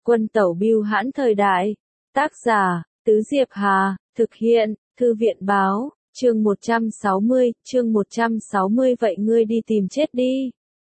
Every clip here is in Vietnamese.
Quân tẩu bưu hãn thời đại. Tác giả, Tứ Diệp Hà, thực hiện, Thư viện báo, chương 160, vậy ngươi đi tìm chết đi.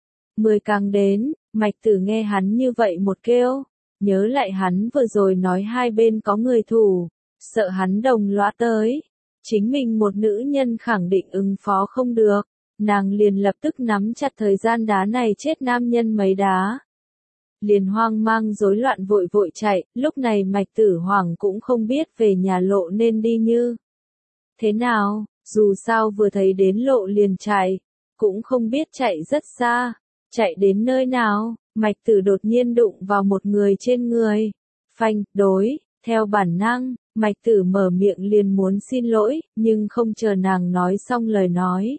10 càng đến, Mạch Tử nghe hắn như vậy một kêu, nhớ lại hắn vừa rồi nói hai bên có người thủ, sợ hắn đồng lõa tới. Chính mình một nữ nhân khẳng định ứng phó không được, nàng liền lập tức nắm chặt thời gian đá này chết nam nhân mấy đá. Liền hoang mang rối loạn vội vội chạy, lúc này Mạch Tử Hoàng cũng không biết về nhà lộ nên đi như thế nào, dù sao vừa thấy đến lộ liền chạy, cũng không biết chạy rất xa, chạy đến nơi nào, Mạch Tử đột nhiên đụng vào một người trên người, phanh, đối, theo bản năng, Mạch Tử mở miệng liền muốn xin lỗi, nhưng không chờ nàng nói xong lời nói.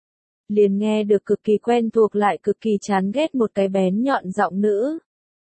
Liền nghe được cực kỳ quen thuộc lại cực kỳ chán ghét một cái bén nhọn giọng nữ.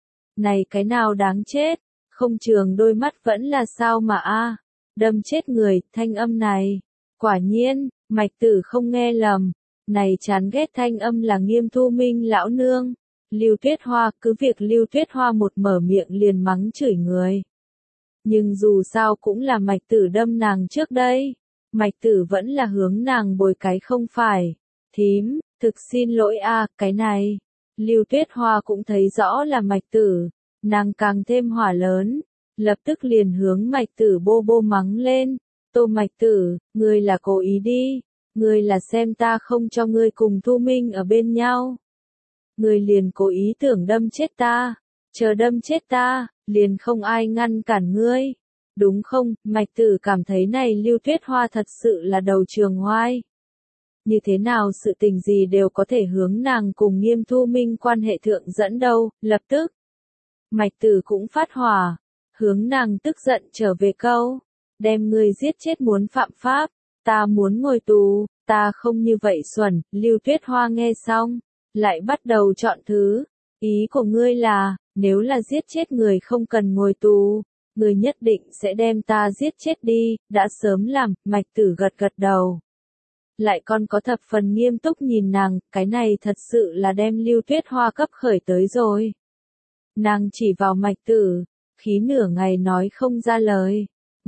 Này cái nào đáng chết, không trường đôi mắt vẫn là sao mà a, đâm chết người, thanh âm này. Quả nhiên, Mạch Tử không nghe lầm, này chán ghét thanh âm là Nghiêm Thu Minh lão nương. Lưu Tuyết Hoa, cứ việc Lưu Tuyết Hoa một mở miệng liền mắng chửi người. Nhưng dù sao cũng là Mạch Tử đâm nàng trước đây, Mạch Tử vẫn là hướng nàng bồi cái không phải. Thím, thực xin lỗi a, cái này. Lưu Tuyết Hoa cũng thấy rõ là Mạch Tử, nàng càng thêm hỏa lớn, lập tức liền hướng Mạch Tử bô bô mắng lên. Tô Mạch Tử, ngươi là cố ý đi, ngươi là xem ta không cho ngươi cùng Thu Minh ở bên nhau. Ngươi liền cố ý tưởng đâm chết ta, chờ đâm chết ta, liền không ai ngăn cản ngươi. Đúng không, Mạch Tử cảm thấy này Lưu Tuyết Hoa thật sự là đầu trường hoai. Như thế nào sự tình gì đều có thể hướng nàng cùng Nghiêm Thu Minh quan hệ thượng dẫn đâu, lập tức. Mạch Tử cũng phát hỏa, hướng nàng tức giận trở về câu, đem ngươi giết chết muốn phạm pháp, ta muốn ngồi tù, ta không như vậy xuẩn. Lưu Tuyết Hoa nghe xong, lại bắt đầu chọn thứ, ý của ngươi là, nếu là giết chết người không cần ngồi tù, ngươi nhất định sẽ đem ta giết chết đi, đã sớm làm. Mạch Tử gật gật đầu. Lại còn có thập phần nghiêm túc nhìn nàng, cái này thật sự là đem Lưu Tuyết Hoa cấp khởi tới rồi. Nàng chỉ vào Mạch Tử, khí nửa ngày nói không ra lời.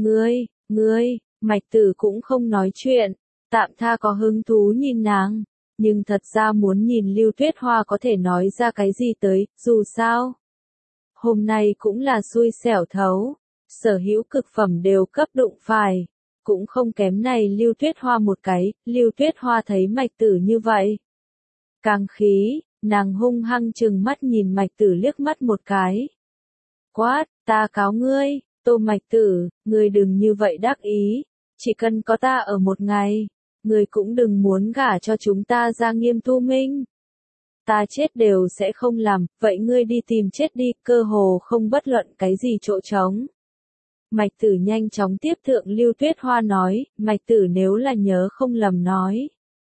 Ngươi, Mạch Tử cũng không nói chuyện, tạm tha có hứng thú nhìn nàng, nhưng thật ra muốn nhìn Lưu Tuyết Hoa có thể nói ra cái gì tới, dù sao. Hôm nay cũng là xui xẻo thấu, sở hữu cực phẩm đều cấp đụng phải. Cũng không kém này Lưu Tuyết Hoa một cái, Lưu Tuyết Hoa thấy Mạch Tử như vậy. Càng khí, nàng hung hăng trừng mắt nhìn Mạch Tử liếc mắt một cái. Quát, ta cáo ngươi, Tô Mạch Tử, ngươi đừng như vậy đắc ý, chỉ cần có ta ở một ngày, ngươi cũng đừng muốn gả cho chúng ta ra Nghiêm Thu Minh. Ta chết đều sẽ không làm, vậy ngươi đi tìm chết đi, cơ hồ không bất luận cái gì chỗ trống. Mạch Tử nhanh chóng tiếp thượng Lưu Tuyết Hoa nói, Mạch Tử nếu là nhớ không lầm nói.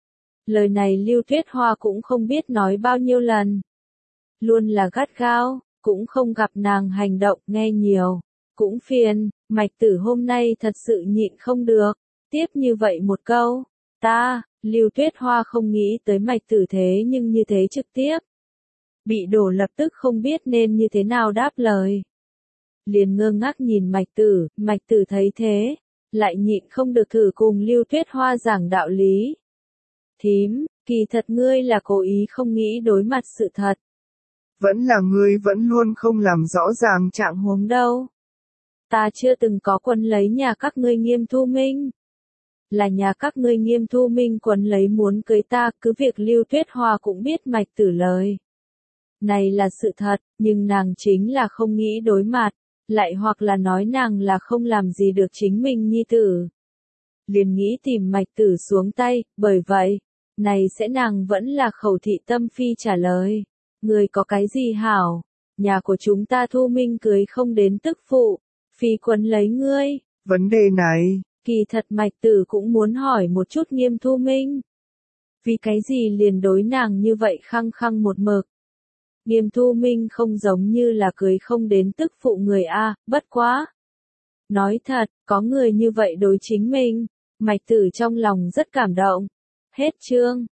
Lời này Lưu Tuyết Hoa cũng không biết nói bao nhiêu lần. Luôn là gắt gao, cũng không gặp nàng hành động nghe nhiều. Cũng phiền, Mạch Tử hôm nay thật sự nhịn không được. Tiếp như vậy một câu, Lưu Tuyết Hoa không nghĩ tới Mạch Tử thế nhưng như thế trực tiếp. Bị đổ lập tức không biết nên như thế nào đáp lời. Liền ngơ ngác nhìn Mạch Tử thấy thế, lại nhịn không được thử cùng Lưu Tuyết Hoa giảng đạo lý. Thím, kỳ thật ngươi là cố ý không nghĩ đối mặt sự thật. Vẫn là ngươi vẫn luôn không làm rõ ràng trạng huống đâu. Ta chưa từng có quân lấy nhà các ngươi Nghiêm Thu Minh. Là nhà các ngươi Nghiêm Thu Minh quấn lấy muốn cưới ta, cứ việc Lưu Tuyết Hoa cũng biết Mạch Tử lời. Này là sự thật, nhưng nàng chính là không nghĩ đối mặt. Lại hoặc là nói nàng là không làm gì được chính mình nhi tử. Liền nghĩ tìm Mạch Tử xuống tay, bởi vậy, này sẽ nàng vẫn là khẩu thị tâm phi trả lời. Người có cái gì hảo, nhà của chúng ta Thu Minh cưới không đến tức phụ, phi quấn lấy ngươi. Vấn đề này, kỳ thật Mạch Tử cũng muốn hỏi một chút Nghiêm Thu Minh. Vì cái gì liền đối nàng như vậy khăng khăng một mực. Nghiêm Thu Minh không giống như là cưới không đến tức phụ người a, bất quá. Nói thật, có người như vậy đối chính mình, Mạch Tử trong lòng rất cảm động. Hết chương.